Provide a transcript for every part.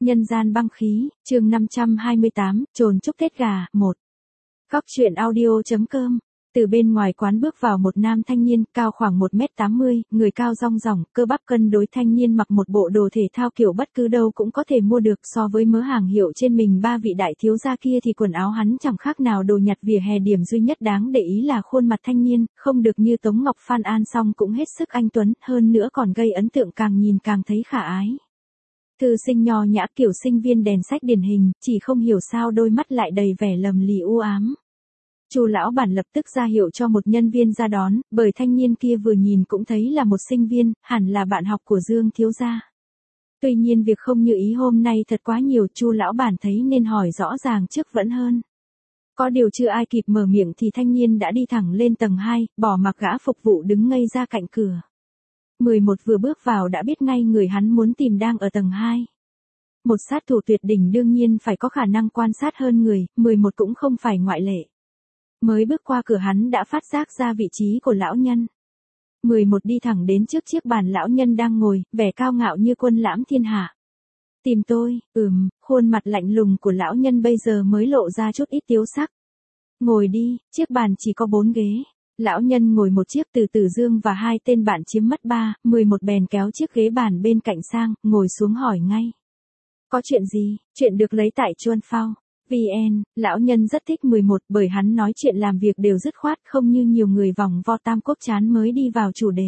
Nhân gian băng khí, chương 528, trồn chúc Tết gà, 1. Góc truyện audio.com. Từ bên ngoài quán bước vào một nam thanh niên, cao khoảng 1m80, người cao rong ròng, cơ bắp cân đối. Thanh niên mặc một bộ đồ thể thao kiểu bất cứ đâu cũng có thể mua được. So với mớ hàng hiệu trên mình ba vị đại thiếu gia kia thì quần áo hắn chẳng khác nào đồ nhặt vỉa hè. Điểm duy nhất đáng để ý là khuôn mặt thanh niên, không được như Tống Ngọc Phan An song cũng hết sức anh tuấn, hơn nữa còn gây ấn tượng, càng nhìn càng thấy khả ái. Thư sinh nho nhã kiểu sinh viên đèn sách điển hình, chỉ không hiểu sao đôi mắt lại đầy vẻ lầm lì u ám. Chu lão bản lập tức ra hiệu cho một nhân viên ra đón, bởi thanh niên kia vừa nhìn cũng thấy là một sinh viên, hẳn là bạn học của Dương thiếu gia. Tuy nhiên việc không như ý hôm nay thật quá nhiều, Chu lão bản thấy nên hỏi rõ ràng trước vẫn hơn. Có điều chưa ai kịp mở miệng thì thanh niên đã đi thẳng lên tầng 2, bỏ mặc gã phục vụ đứng ngây ra cạnh cửa. 11 vừa bước vào đã biết ngay người hắn muốn tìm đang ở tầng 2. Một sát thủ tuyệt đỉnh đương nhiên phải có khả năng quan sát hơn người, 11 cũng không phải ngoại lệ. Mới bước qua cửa hắn đã phát giác ra vị trí của lão nhân. 11 đi thẳng đến trước chiếc bàn lão nhân đang ngồi, vẻ cao ngạo như quân lãm thiên hạ. Tìm tôi, khuôn mặt lạnh lùng của lão nhân bây giờ mới lộ ra chút ít tiếu sắc. Ngồi đi, chiếc bàn chỉ có 4 ghế. Lão nhân ngồi một chiếc, Từ Tử Dương và hai tên bạn chiếm mất 3, 11 bèn kéo chiếc ghế bàn bên cạnh sang, ngồi xuống hỏi ngay. Có chuyện gì? Chuyện được lấy tại Chuan Phao. VN, lão nhân rất thích 11 bởi hắn nói chuyện làm việc đều dứt khoát, không như nhiều người vòng vo tam quốc chán mới đi vào chủ đề.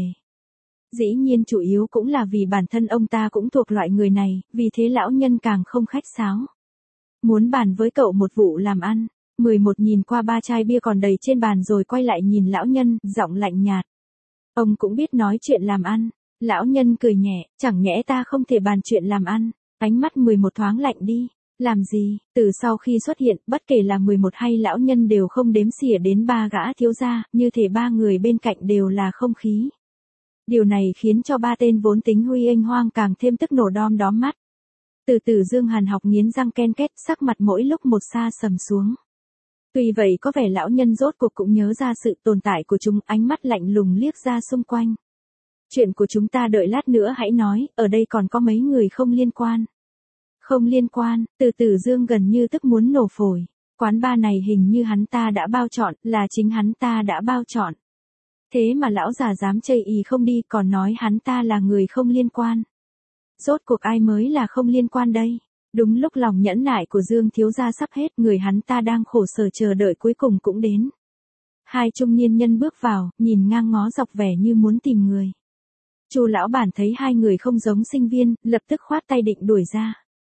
Dĩ nhiên chủ yếu cũng là vì bản thân ông ta cũng thuộc loại người này, vì thế lão nhân càng không khách sáo. Muốn bàn với cậu một vụ làm ăn. 11 nhìn qua 3 chai bia còn đầy trên bàn rồi quay lại nhìn lão nhân, giọng lạnh nhạt. Ông cũng biết nói chuyện làm ăn. Lão nhân cười nhẹ, chẳng nhẽ ta không thể bàn chuyện làm ăn. Ánh mắt 11 thoáng lạnh đi. Làm gì? Từ sau khi xuất hiện, bất kể là 11 hay lão nhân đều không đếm xỉa đến 3 gã thiếu gia, như thể 3 người bên cạnh đều là không khí. Điều này khiến cho 3 tên vốn tính huy ênh hoang càng thêm tức nổ đom đóm mắt. Từ Tử Dương hàn học nghiến răng ken két, sắc mặt mỗi lúc một sa sầm xuống. Tuy vậy có vẻ lão nhân rốt cuộc cũng nhớ ra sự tồn tại của chúng, ánh mắt lạnh lùng liếc ra xung quanh. Chuyện của chúng ta đợi lát nữa hãy nói, ở đây còn có mấy người không liên quan. Không liên quan, Từ Tử Dương gần như tức muốn nổ phổi. Quán bar này hình như hắn ta đã bao chọn, là chính hắn ta đã bao chọn. Thế mà lão già dám chây ỳ không đi, còn nói hắn ta là người không liên quan. Rốt cuộc ai mới là không liên quan đây? Đúng lúc lòng nhẫn nại của Dương thiếu gia sắp hết, người hắn ta đang khổ sở chờ đợi cuối cùng cũng đến. Hai trung niên nhân bước vào, nhìn ngang ngó dọc vẻ như muốn tìm người. Chu lão bản thấy hai người không giống sinh viên, lập tức khoát tay định đuổi ra.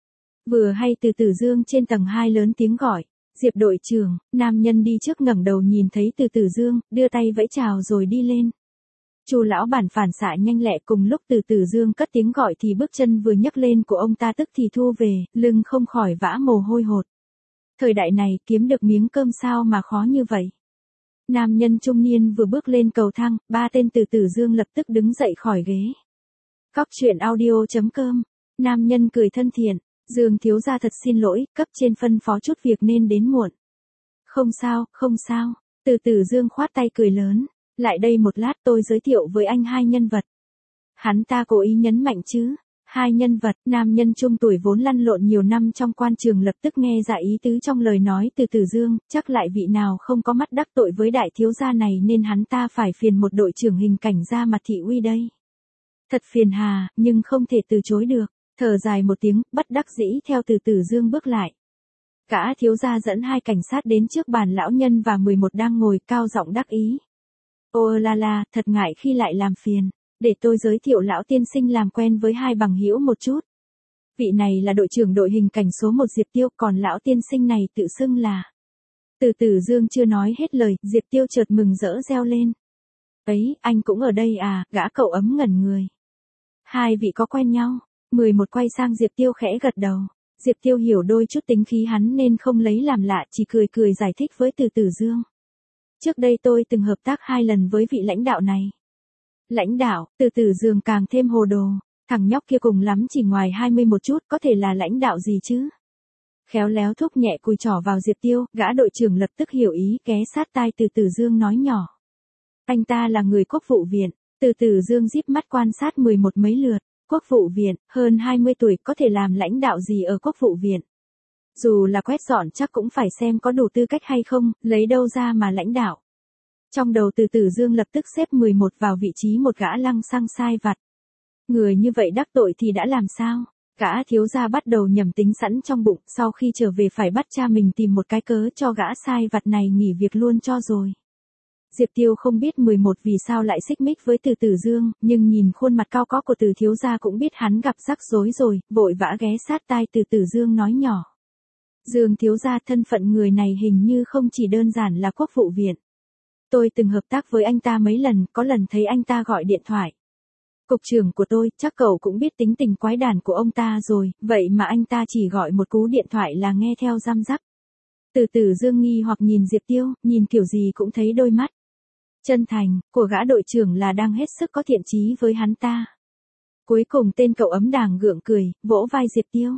Vừa hay Từ Tử Dương trên tầng 2 lớn tiếng gọi, Diệp đội trưởng. Nam nhân đi trước ngẩng đầu nhìn thấy Từ Tử Dương, đưa tay vẫy chào rồi đi lên. Chu lão bản phản xạ nhanh lẹ, cùng lúc Từ Tử Dương cất tiếng gọi thì bước chân vừa nhấc lên của ông ta tức thì thu về, lưng không khỏi vã mồ hôi hột. Thời đại này kiếm được miếng cơm sao mà khó như vậy. Nam nhân trung niên vừa bước lên cầu thang, 3 tên Từ Tử Dương lập tức đứng dậy khỏi ghế. Góc truyện audio.com. Nam nhân cười thân thiện. Dương thiếu gia thật xin lỗi, cấp trên phân phó chút việc nên đến muộn. Không sao, không sao. Từ Tử Dương khoát tay cười lớn. Lại đây một lát tôi giới thiệu với anh hai nhân vật. Hắn ta cố ý nhấn mạnh chứ. Hai nhân vật, nam nhân trung tuổi vốn lăn lộn nhiều năm trong quan trường lập tức nghe ra ý tứ trong lời nói Từ Tử Dương, chắc lại vị nào không có mắt đắc tội với đại thiếu gia này nên hắn ta phải phiền một đội trưởng hình cảnh ra mặt thị uy đây. Thật phiền hà, nhưng không thể từ chối được. Thở dài một tiếng, bất đắc dĩ theo Từ Tử Dương bước lại. Gã thiếu gia dẫn hai cảnh sát đến trước bàn lão nhân và 11 đang ngồi, cao giọng đắc ý. Ô la la, thật ngại khi lại làm phiền. Để tôi giới thiệu lão tiên sinh làm quen với hai bằng hữu một chút. Vị này là đội trưởng đội hình cảnh số 1 Diệp Tiêu, còn lão tiên sinh này tự xưng là. Từ Tử Dương chưa nói hết lời, Diệp Tiêu chợt mừng rỡ reo lên. Ấy, anh cũng ở đây à? Gã cậu ấm ngẩn người. Hai vị có quen nhau? 11 quay sang Diệp Tiêu khẽ gật đầu. Diệp Tiêu hiểu đôi chút tính khí hắn nên không lấy làm lạ, chỉ cười cười giải thích với Từ Tử Dương. Trước đây tôi từng hợp tác 2 lần với vị lãnh đạo này. Lãnh đạo? Từ Tử Dương càng thêm hồ đồ. Thằng nhóc kia cùng lắm chỉ ngoài 20 một chút, có thể là lãnh đạo gì chứ? Khéo léo thúc nhẹ cùi trỏ vào Diệp Tiêu, gã đội trưởng lập tức hiểu ý, ghé sát tai Từ Tử Dương nói nhỏ. Anh ta là người quốc vụ viện. Từ Tử Dương díp mắt quan sát 11 mấy lượt. Quốc vụ viện, hơn 20 tuổi có thể làm lãnh đạo gì ở quốc vụ viện? Dù là quét dọn chắc cũng phải xem có đủ tư cách hay không, lấy đâu ra mà lãnh đạo. Trong đầu Từ Tử Dương lập tức xếp 11 vào vị trí một gã lăng xăng sai vặt. Người như vậy đắc tội thì đã làm sao? Gã thiếu gia bắt đầu nhầm tính sẵn trong bụng, sau khi trở về phải bắt cha mình tìm một cái cớ cho gã sai vặt này nghỉ việc luôn cho rồi. Diệp Tiêu không biết 11 vì sao lại xích mích với Từ Tử Dương, nhưng nhìn khuôn mặt cao có của Từ thiếu gia cũng biết hắn gặp rắc rối rồi, vội vã ghé sát tai Từ Tử Dương nói nhỏ. Dương thiếu gia, thân phận người này hình như không chỉ đơn giản là quốc vụ viện. Tôi từng hợp tác với anh ta mấy lần, có lần thấy anh ta gọi điện thoại. Cục trưởng của tôi, chắc cậu cũng biết tính tình quái đản của ông ta rồi, vậy mà anh ta chỉ gọi một cú điện thoại là nghe theo răm rắp. Từ Tử Dương nghi hoặc nhìn Diệp Tiêu, nhìn kiểu gì cũng thấy đôi mắt chân thành của gã đội trưởng là đang hết sức có thiện chí với hắn ta. Cuối cùng tên cậu ấm đàng gượng cười, vỗ vai Diệp Tiêu.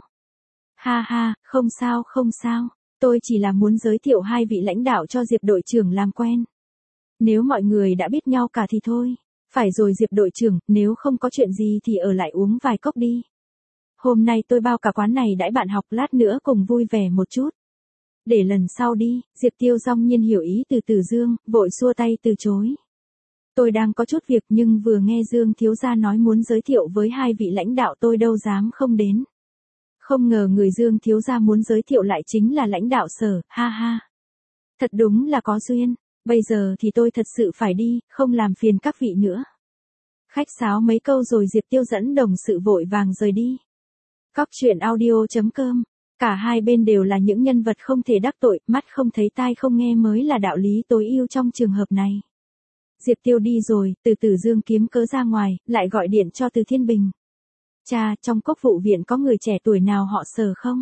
Ha ha, không sao không sao, tôi chỉ là muốn giới thiệu hai vị lãnh đạo cho Diệp đội trưởng làm quen. Nếu mọi người đã biết nhau cả thì thôi. Phải rồi Diệp đội trưởng, nếu không có chuyện gì thì ở lại uống vài cốc đi. Hôm nay tôi bao cả quán này đãi bạn học, lát nữa cùng vui vẻ một chút. Để lần sau đi, Diệp Tiêu dong nhiên hiểu ý Từ Tử Dương, vội xua tay từ chối. Tôi đang có chút việc nhưng vừa nghe Dương thiếu gia nói muốn giới thiệu với hai vị lãnh đạo tôi đâu dám không đến. Không ngờ người Dương thiếu gia muốn giới thiệu lại chính là lãnh đạo Sở, ha ha. Thật đúng là có duyên. Bây giờ thì tôi thật sự phải đi, không làm phiền các vị nữa. Khách sáo mấy câu rồi Diệp Tiêu dẫn đồng sự vội vàng rời đi. Cóc truyện audio.com. Cả hai bên đều là những nhân vật không thể đắc tội, mắt không thấy tai không nghe mới là đạo lý tối ưu trong trường hợp này. Diệp Tiêu đi rồi, Từ Tử Dương kiếm cớ ra ngoài, lại gọi điện cho Từ Thiên Bình. Cha, trong quốc vụ viện có người trẻ tuổi nào họ Sở không?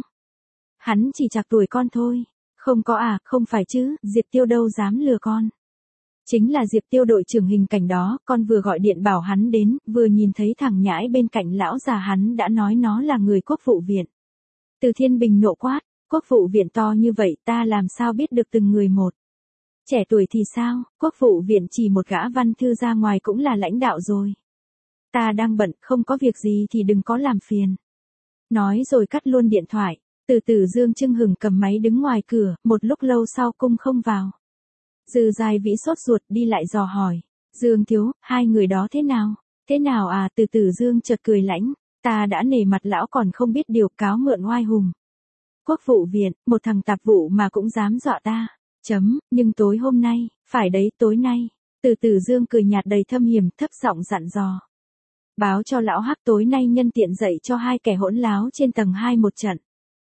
Hắn chỉ chạc tuổi con thôi. Không có à, không phải chứ, Diệp Tiêu đâu dám lừa con. Chính là Diệp Tiêu đội trưởng hình cảnh đó, con vừa gọi điện bảo hắn đến, vừa nhìn thấy thằng nhãi bên cạnh lão già hắn đã nói nó là người quốc vụ viện. Từ Thiên Bình nộ quát, quốc vụ viện to như vậy ta làm sao biết được từng người một. Trẻ tuổi thì sao, quốc vụ viện chỉ một gã văn thư ra ngoài cũng là lãnh đạo rồi. Ta đang bận, không có việc gì thì đừng có làm phiền. Nói rồi cắt luôn điện thoại. Từ Tử Dương chưng hừng cầm máy đứng ngoài cửa, một lúc lâu sau cung không vào. Dư Giai Vĩ sốt ruột đi lại dò hỏi. Dương thiếu, hai người đó thế nào? Thế nào à? Từ Tử Dương chợt cười lãnh. Ta đã nể mặt lão còn không biết điều, cáo mượn oai hùng. Quốc vụ viện, một thằng tạp vụ mà cũng dám dọa ta. Nhưng tối hôm nay, phải đấy tối nay. Từ Tử Dương cười nhạt đầy thâm hiểm, thấp giọng dặn dò. Báo cho lão Hắc tối nay nhân tiện dạy cho hai kẻ hỗn láo trên tầng 2 một trận.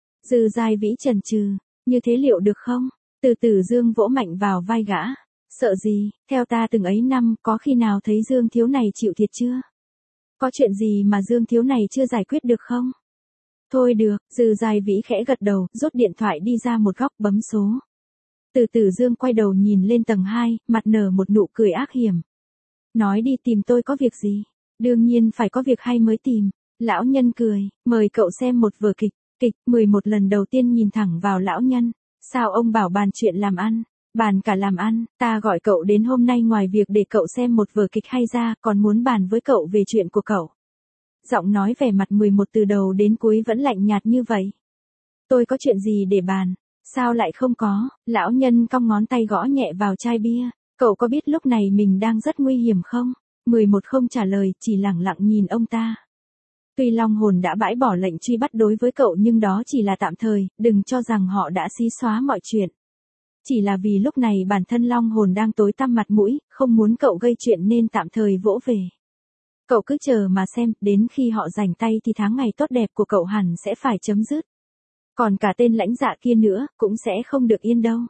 Dư Giai Vĩ chần chừ, như thế liệu được không? Từ Tử Dương vỗ mạnh vào vai gã. Sợ gì, theo ta từng ấy năm, có khi nào thấy Dương thiếu này chịu thiệt chưa? Có chuyện gì mà Dương thiếu này chưa giải quyết được không? Thôi được, Dư Giai Vĩ khẽ gật đầu, rút điện thoại đi ra một góc bấm số. Từ Tử Dương quay đầu nhìn lên tầng 2, mặt nở một nụ cười ác hiểm. Nói đi, tìm tôi có việc gì? Đương nhiên phải có việc hay mới tìm. Lão nhân cười, mời cậu xem một vở kịch. Kịch, 11 lần đầu tiên nhìn thẳng vào lão nhân. Sao ông bảo bàn chuyện làm ăn? Bàn cả làm ăn, ta gọi cậu đến hôm nay ngoài việc để cậu xem một vở kịch hay ra, còn muốn bàn với cậu về chuyện của cậu. Giọng nói vẻ mặt 11 từ đầu đến cuối vẫn lạnh nhạt như vậy. Tôi có chuyện gì để bàn? Sao lại không có? Lão nhân cong ngón tay gõ nhẹ vào chai bia. Cậu có biết lúc này mình đang rất nguy hiểm không? 11 không trả lời, chỉ lẳng lặng nhìn ông ta. Tuy Long Hồn đã bãi bỏ lệnh truy bắt đối với cậu nhưng đó chỉ là tạm thời, đừng cho rằng họ đã xí xóa mọi chuyện. Chỉ là vì lúc này bản thân Long Hồn đang tối tăm mặt mũi, không muốn cậu gây chuyện nên tạm thời vỗ về. Cậu cứ chờ mà xem, đến khi họ rảnh tay thì tháng ngày tốt đẹp của cậu hẳn sẽ phải chấm dứt. Còn cả tên lãnh dạ kia nữa, cũng sẽ không được yên đâu.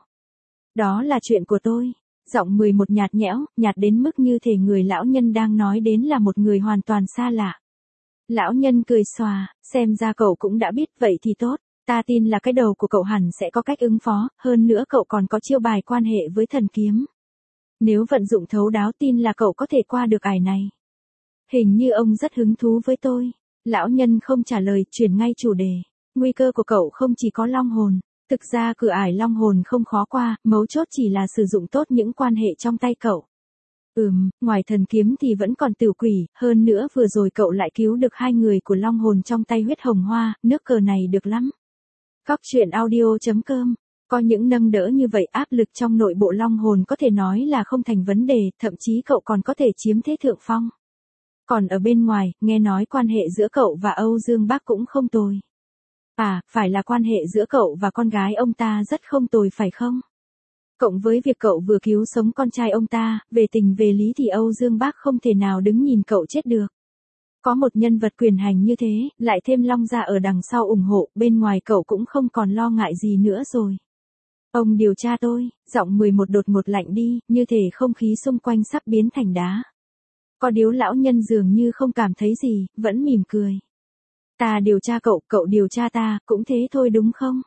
Đó là chuyện của tôi. Giọng 11 nhạt nhẽo, nhạt đến mức như thể người lão nhân đang nói đến là một người hoàn toàn xa lạ. Lão nhân cười xòa, xem ra cậu cũng đã biết, vậy thì tốt, ta tin là cái đầu của cậu hẳn sẽ có cách ứng phó, hơn nữa cậu còn có chiêu bài quan hệ với thần kiếm. Nếu vận dụng thấu đáo tin là cậu có thể qua được ải này. Hình như ông rất hứng thú với tôi. Lão nhân không trả lời, chuyển ngay chủ đề. Nguy cơ của cậu không chỉ có Long Hồn. Thực ra cửa ải Long Hồn không khó qua, mấu chốt chỉ là sử dụng tốt những quan hệ trong tay cậu. Ngoài thần kiếm thì vẫn còn tử quỷ, hơn nữa vừa rồi cậu lại cứu được 2 người của long hồn trong tay huyết hồng hoa, nước cờ này được lắm. Góc truyện audio.com. Có những nâng đỡ như vậy áp lực trong nội bộ long hồn có thể nói là không thành vấn đề, thậm chí cậu còn có thể chiếm thế thượng phong. Còn ở bên ngoài, nghe nói quan hệ giữa cậu và Âu Dương Bác cũng không tồi. À, phải là quan hệ giữa cậu và con gái ông ta rất không tồi phải không? Cộng với việc cậu vừa cứu sống con trai ông ta, về tình về lý thì Âu Dương Bác không thể nào đứng nhìn cậu chết được. Có một nhân vật quyền hành như thế, lại thêm Long gia ở đằng sau ủng hộ, bên ngoài cậu cũng không còn lo ngại gì nữa rồi. Ông điều tra tôi, giọng 11 đột ngột lạnh đi, như thể không khí xung quanh sắp biến thành đá. Có điếu lão nhân dường như không cảm thấy gì, vẫn mỉm cười. Ta điều tra cậu, cậu điều tra ta, cũng thế thôi đúng không?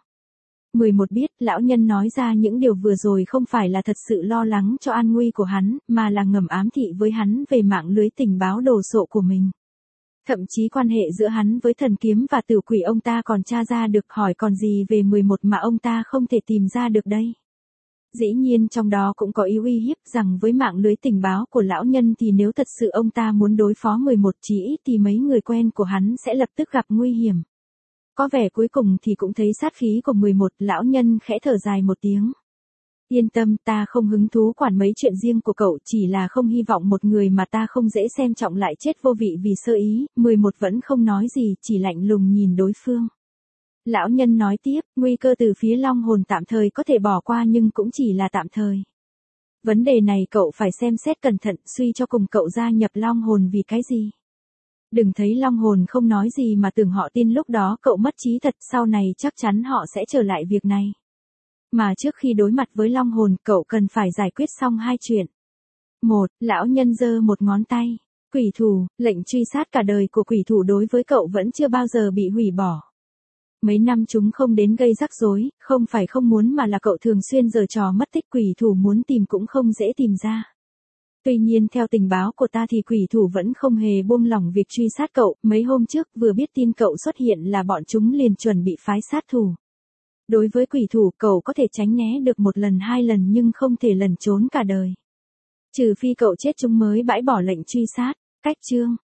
11 biết, lão nhân nói ra những điều vừa rồi không phải là thật sự lo lắng cho an nguy của hắn, mà là ngầm ám thị với hắn về mạng lưới tình báo đồ sộ của mình. Thậm chí quan hệ giữa hắn với thần kiếm và tử quỷ ông ta còn tra ra được, hỏi còn gì về 11 mà ông ta không thể tìm ra được đây. Dĩ nhiên trong đó cũng có ý uy hiếp rằng với mạng lưới tình báo của lão nhân thì nếu thật sự ông ta muốn đối phó 11 chí ít thì mấy người quen của hắn sẽ lập tức gặp nguy hiểm. Có vẻ cuối cùng thì cũng thấy sát khí của 11, lão nhân khẽ thở dài một tiếng. Yên tâm, ta không hứng thú quản mấy chuyện riêng của cậu, chỉ là không hy vọng một người mà ta không dễ xem trọng lại chết vô vị vì sơ ý. 11 vẫn không nói gì, chỉ lạnh lùng nhìn đối phương. Lão nhân nói tiếp, nguy cơ từ phía long hồn tạm thời có thể bỏ qua nhưng cũng chỉ là tạm thời. Vấn đề này cậu phải xem xét cẩn thận, suy cho cùng cậu gia nhập long hồn vì cái gì. Đừng thấy long hồn không nói gì mà tưởng họ tin lúc đó cậu mất trí thật, sau này chắc chắn họ sẽ trở lại việc này. Mà trước khi đối mặt với long hồn, cậu cần phải giải quyết xong 2 chuyện. 1. Lão nhân giơ một ngón tay. Quỷ thủ, lệnh truy sát cả đời của quỷ thủ đối với cậu vẫn chưa bao giờ bị hủy bỏ. Mấy năm chúng không đến gây rắc rối, không phải không muốn mà là cậu thường xuyên giở trò mất tích, quỷ thủ muốn tìm cũng không dễ tìm ra. Tuy nhiên theo tình báo của ta thì quỷ thủ vẫn không hề buông lỏng việc truy sát cậu, mấy hôm trước vừa biết tin cậu xuất hiện là bọn chúng liền chuẩn bị phái sát thủ. Đối với quỷ thủ cậu có thể tránh né được 1 lần 2 lần nhưng không thể lẩn trốn cả đời. Trừ phi cậu chết chúng mới bãi bỏ lệnh truy sát. Cách chương